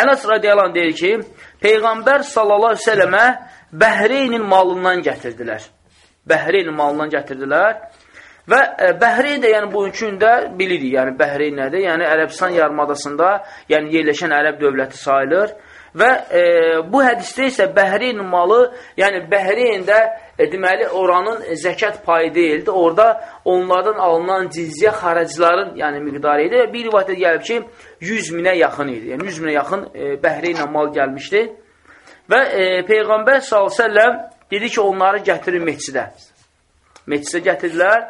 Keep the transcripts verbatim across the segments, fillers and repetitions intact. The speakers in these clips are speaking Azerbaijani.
Ənas radiyallahu anh deyir ki, Peyğəmbər sallallahu aleyhi ve səlləmə Bəhreynin malından gətirdilər. Bəhreynin malından gətirdilər. Və e, Bəhreyn də, yəni bugünkü gündə bilirik, yəni Bəhreyn nədir? Yəni Ərəbistan yarımadasında, yəni yerləşən ərəb dövləti sayılır. Və e, bu hədisdə isə Bəhreyn malı, yəni Bəhreyndə e, deməli oranın zəkat payı deyildi. Orada onlardan alınan cizyə xəracların, yəni miqdarı idi. Bir rivayətdə gəlib ki, yüz minə yaxın idi. Yəni yüz minə yaxın e, Bəhreynlə mal gəlmişdi. Və e, Peyğəmbər sallallahu əleyhi və səlləm dedi ki, onları gətirin məscidə. Məscidə gətirdilər.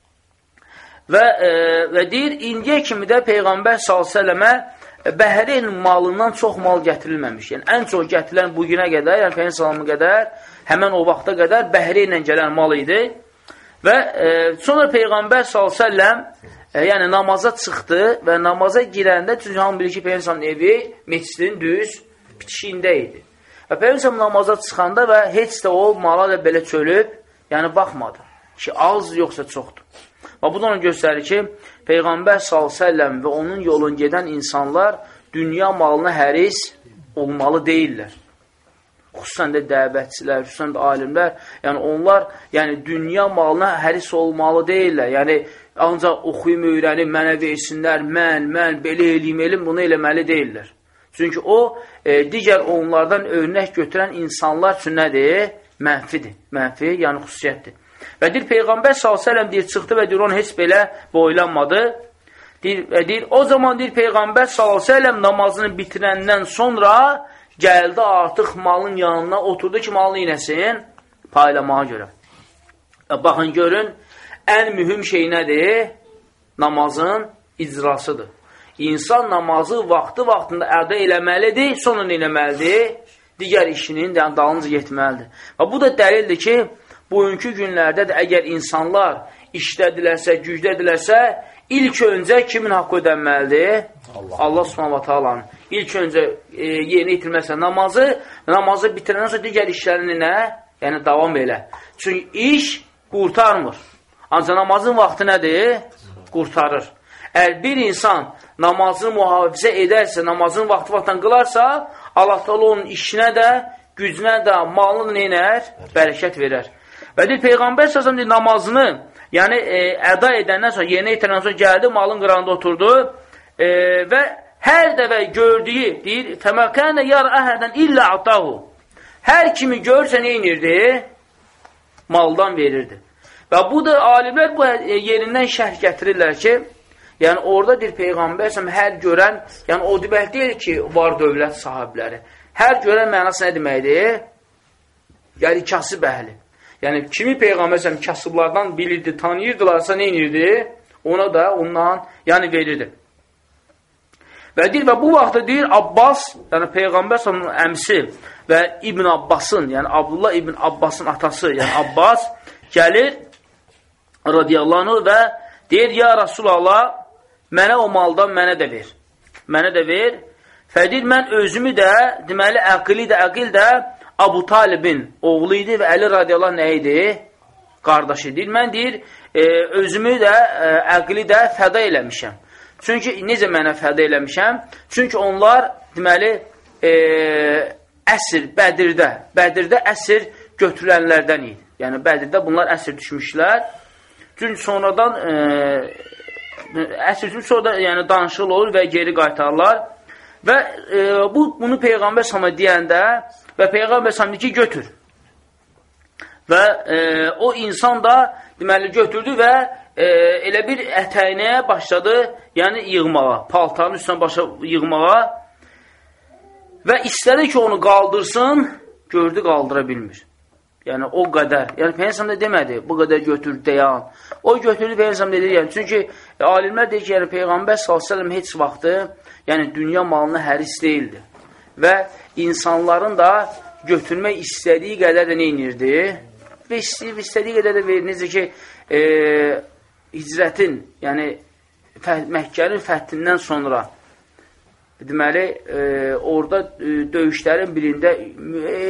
Və, e, və deyir, indiyə kimi də Peyğəmbər sallallahu əleyhi və səlləmə Bəhreyn malından çox mal gətirilməmiş. Yəni, ən çox gətirilən bu günə qədər, yəni Peyğəmbər sallallahu qədər, həmən o vaxta qədər Bəhreynlə gələn mal idi. Və e, sonra Peyğəmbər sallallahu əleyhi və səlləm e, yəni namaza çıxdı və namaza girəndə, çünki hamı bilir ki, Peyğəmbər sallallahu evi məscidin düz bitişiyində idi. Və Peyğəmbər sallallahu namaza çıxanda və heç də o mala da belə çölüb, yəni baxmadı ki, az yoxsa çoxdur. Və bu da onu göstərir ki, Peyğəmbər sallallahu əleyhi və səlləm və onun yolun gedən insanlar dünya malına həris olmalı deyirlər. Xüsusən də dəvətçilər, xüsusən də alimlər, yəni onlar yəni dünya malına həris olmalı deyirlər. Yəni ancaq oxuyum, öyrənim, mənə versinlər, mən, mən, belə eləyim, eləyim, bunu eləməli deyirlər. Çünki o, e, digər onlardan örnək götürən insanlar üçün nədir? Mənfidir, mənfi, yəni xüsusiyyətdir. Və deyir, Peyğəmbər sallallahu əleyhi və səlləm deyir, çıxdı və deyir, onu heç belə boylanmadı. Deyir, və deyir, o zaman deyir, Peyğəmbər sallallahu əleyhi və səlləm namazını bitirəndən sonra gəldi artıq malın yanına, oturdu ki, malını inəsin, paylamağa görə. Və baxın, görün, ən mühüm şey nədir? Namazın icrasıdır. İnsan namazı vaxtı-vaxtında əda eləməlidir, sonra eləməlidir, digər işinin dalınca getməlidir. Və bu da dəlildir ki, bugünkü günlərdə də əgər insanlar işlədilərsə, güclədilərsə, ilk öncə kimin haqqı ödənməlidir? Allah, Allah subhanahu wa ta'alanın. İlk öncə e, yerinə itirməsə namazı, namazı bitirəndən sonra digər işlərini nə? Yəni, davam elə. Çünki iş qurtarmır. Ancaq namazın vaxtı nədir? Qurtarır. Əgər bir insan namazını mühafizə edərsə, namazın vaxtı vaxtdan qılarsa, Allah Teala onun işinə də, gücünə də, malını neynər? Bərəkət verər. Və deyir, Peyğəmbər səsəm deyir, namazını, yəni e, əda edəndən sonra, yerinə itirəndən sonra gəldi, malın qırağında oturdu e, və hər dəvə gördüyü, deyir, təməkənə yar əhədən illə atahu. Hər kimi görsə nə inirdi? Maldan verirdi. Və bu da alimlər bu yerindən şərh gətirirlər ki, yəni orada deyir, Peyğəmbər səsəm hər görən, yəni o demək deyil ki, var dövlət sahibləri. Hər görən mənası nə deməkdir? Yəni kasıb əhli. Yəni, kimi Peyğəmbər kasıblardan bilirdi, tanıyırdılarsa nə inirdi? Ona da ondan yəni verirdi. Və deyir, və bu vaxtda deyir, Abbas, yəni Peyğəmbər sallallahu əmsi və İbn Abbasın, yəni Abdullah İbn Abbasın atası, yəni Abbas gəlir, radiyallahu anh, və deyir, ya Rasulallah, mənə o maldan mənə də ver. Mənə də ver. Fədir, mən özümü də, deməli, əqili də, əqil də, Abu Talibin oğlu idi və Əli radiyallahu nə idi? Qardaşı deyir. Mən deyir, e, özümü də, e, əqli də fəda eləmişəm. Çünki, necə mənə fəda eləmişəm? Çünki onlar, deməli, e, əsr, Bədirdə, Bədirdə əsr götürülənlərdən idi. Yəni, Bədirdə bunlar əsr düşmüşlər. Çünki sonradan, e, əsr düşmüş, sonra da yəni, danışıq olur və geri qaytarlar. Və e, bu, bunu Peyğəmbər sana deyəndə və Peyğəmbər sana ki, götür. Və e, o insan da deməli götürdü və e, elə bir ətəyinə başladı, yəni yığmağa, paltarın üstünə başa yığmağa və istədi ki, onu qaldırsın, gördü, qaldıra bilmir. Yəni o qədər. Yəni Peyğəmbər də demədi, bu qədər götür, dayan. O götürdü, Peyğəmbər dedi, yəni çünki e, alimlər deyir ki, yəni Peyğəmbər sallallahu əleyhi və səlləm heç vaxtı yəni dünya malına həris deyildi. Və insanların da götürmək istədiyi qədər də nə inirdi? Və istəyib, istədiyi qədər də verir. Necə ki, e, hicrətin, yəni Məkkənin fəthindən sonra deməli, e, orada e, döyüşlərin birində e,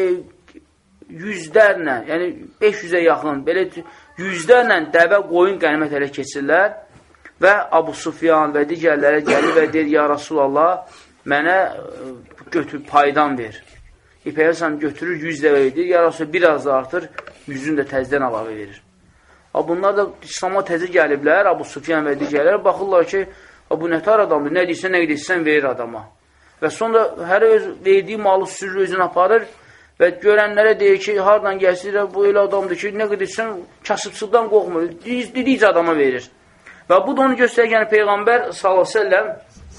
yüzlərlə, yəni beş yüzə yaxın, belə yüzlərlə dəvə qoyun qənimət elə keçirlər və Abu Sufyan və digərlərə gəlir və deyir, ya Rasulallah, mənə götür, paydan ver. E, Peyğəmbər götürür, yüz dəvə edir, ya Rasul biraz da artır, yüzünü də təzdən əlavə verir. Bunlar da İslam'a təzə gəliblər, Abu Sufyan və digərlər, baxırlar ki, bu nətər adamdır, nə deyirsən, nə deyirsən, verir adama. Və sonra hər öz verdiyi malı sürür, özünü aparır və görənlərə deyir ki, haradan gəlsir, bu elə adamdır ki, nə deyirsən, kasıbçılıqdan qorxmur, dediyici adama verir. Və bu da onu göstərir, yəni Peyğəmbər sallallahu əleyhi və səlləm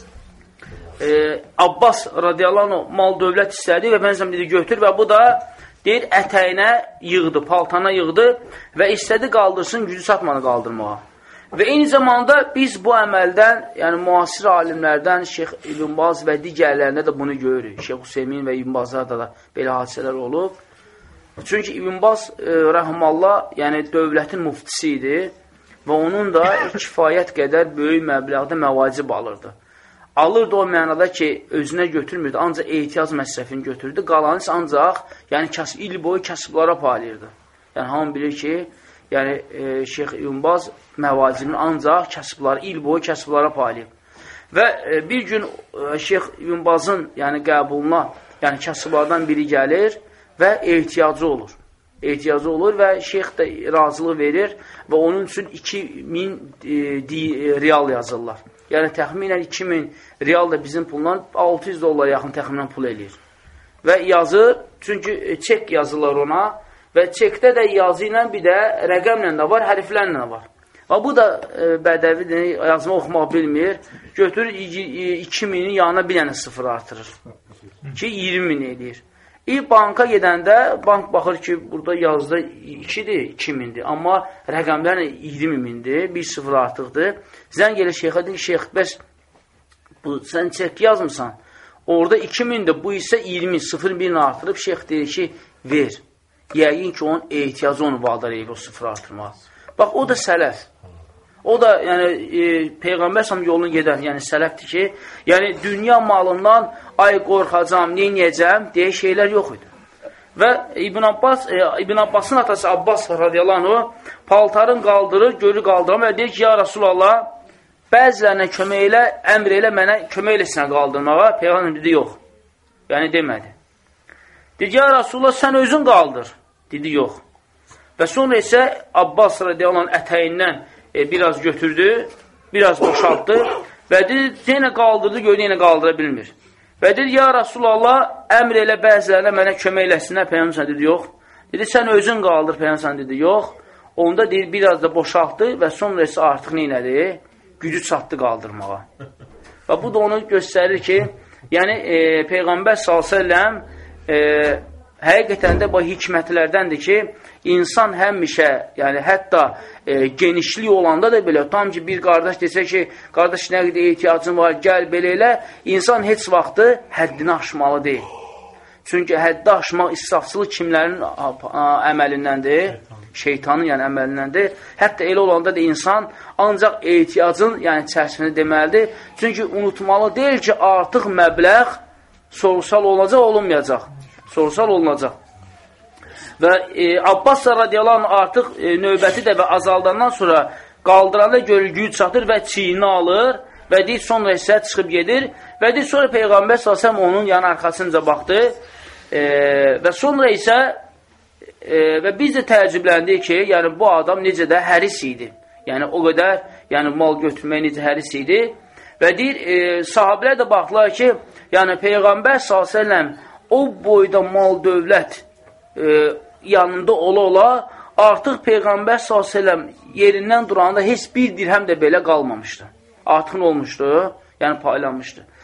e, Abbas radiyallahu anh mal dövlət istədi və bənzəm dedi, götür və bu da deyir, ətəyinə yığdı, paltana yığdı və istədi qaldırsın, gücü çatmadı qaldırmağa. Və eyni zamanda biz bu əməldən, yəni müasir alimlərdən, Şeyx İbn Baz və digərlərində də bunu görürük. Şeyx Hüseymin və İbn Bazlarda da belə hadisələr olub. Çünki İbn Baz, e, rəhmallah, yəni dövlətin muftisi idi və onun da kifayət qədər böyük məbləğdə məvacib alırdı. Alırdı o mənada ki, özünə götürmürdü, ancaq ehtiyac məsrəfini götürdü. Qalanı ancaq yəni, kasıb, il boyu kasıblara paylayırdı. Yəni, hamı bilir ki, yəni, e, Şeyx İbn Baz məvacibini ancaq kasıbları, il boyu kasıblara paylayıb. Və e, bir gün e, Şeyx İbn Bazın yəni, qəbuluna, yəni kasıblardan biri gəlir və ehtiyacı olur. Ehtiyacı olur və şeyx də razılıq verir və onun üçün iki min e, riyal yazırlar. Yəni, təxminən iki min riyal da bizim pulundan altı yüz dollar yaxın təxminən pul eləyir. Və yazır, çünki çek yazırlar ona və çekdə də yazı ilə bir də rəqəmlə də var, hərflərlə də var. Və bu da e, bədəvidir, yazma oxumaq bilmir, götürür iki minin yanına bir dənə sıfır artırır ki, iyirmi min eləyir. İlk banka gedəndə, bank baxır ki, burada yazda ikidir, iki mindir. Amma rəqəmlərlə iyirmi mindir, bir sıfır artıqdır. Zəng gəlir şeyxə, deyir ki, şeyx, bəs bu, sən çek yazmısan. Orada iki mindir, bu isə iyirmi, sıfır birini artırıb, şeyx deyir ki, ver. Yəqin ki, onun ehtiyacı onu vadar edir, o sıfır artırmaq. Bax, o da sələf. O da, yəni, e, Peyğəmbər səhəm yolunu gedən, yəni sələfdir ki, yəni, dünya malından ay qorxacam, neynəyəcəm, deyə şeylər yox idi. Və İbn Abbas, e, İbn Abbasın atası Abbas radiyallahu anh, paltarın qaldırır, görü qaldıram və deyir ki, ya Rasulallah, bəzilərinə kömək elə, əmr elə, mənə kömək eləsinə qaldırmağa, Peyğəmbər dedi, yox. Yəni, demədi. Dedi, ya Rasulallah, sən özün qaldır. Dedi, yox. Və sonra isə Abbas radiyallahu anh ətəyindən E, biraz götürdü, biraz boşaltdı və dedi, yenə qaldırdı, gördü, yenə qaldıra bilmir. Və dedi, ya Rasulallah, əmr elə bəzilərinə mənə kömək eləsinlər, Peyğəmbər dedi, yox. Dedi, sən özün qaldır, Peyğəmbər dedi, yox. Onda deyir, biraz da boşaltdı və sonra isə artıq neynədi? Gücü çatdı qaldırmağa. Və bu da onu göstərir ki, yəni e, Peyğəmbər sallallahu əleyhi və səlləm e, həqiqətən də bu hikmətlərdəndir ki, insan həmişə, yəni hətta e, genişlik olanda da belə, tam ki bir qardaş desə ki, qardaş nə qədər ehtiyacın var, gəl belə elə, insan heç vaxtı həddini aşmalı deyil. Çünki həddi aşmaq, israfçılıq kimlərin əməlindəndir? Şeytanın yəni əməlindəndir. Hətta elə olanda da insan ancaq ehtiyacın yəni çərçivəsində deməlidir. Çünki unutmalı deyil ki, artıq məbləğ sorusal olacaq, olunmayacaq. Sorusal olunacaq. Və e, Abbas radiyallahu anh artıq e, növbəti də və azaldandan sonra qaldıranda görür, güc çatır və çiyini alır və deyir, sonra isə çıxıb gedir və deyir, sonra Peyğəmbər salsam onun yan arxasınca baxdı e, və sonra isə e, və biz də təəccübləndik ki, yəni bu adam necə də həris idi. Yəni o qədər yəni, mal götürməyə necə həris idi və deyir, e, sahabələr də baxdılar ki, yəni Peyğəmbər sallallahu əleyhi və səlləm o boyda mal dövlət e, yanında ola-ola artıq Peyğəmbər sallallahu əleyhi və səlləm yerindən duranda heç bir dirhəm də belə qalmamışdı. Artıq olmuşdu, yəni paylanmışdı.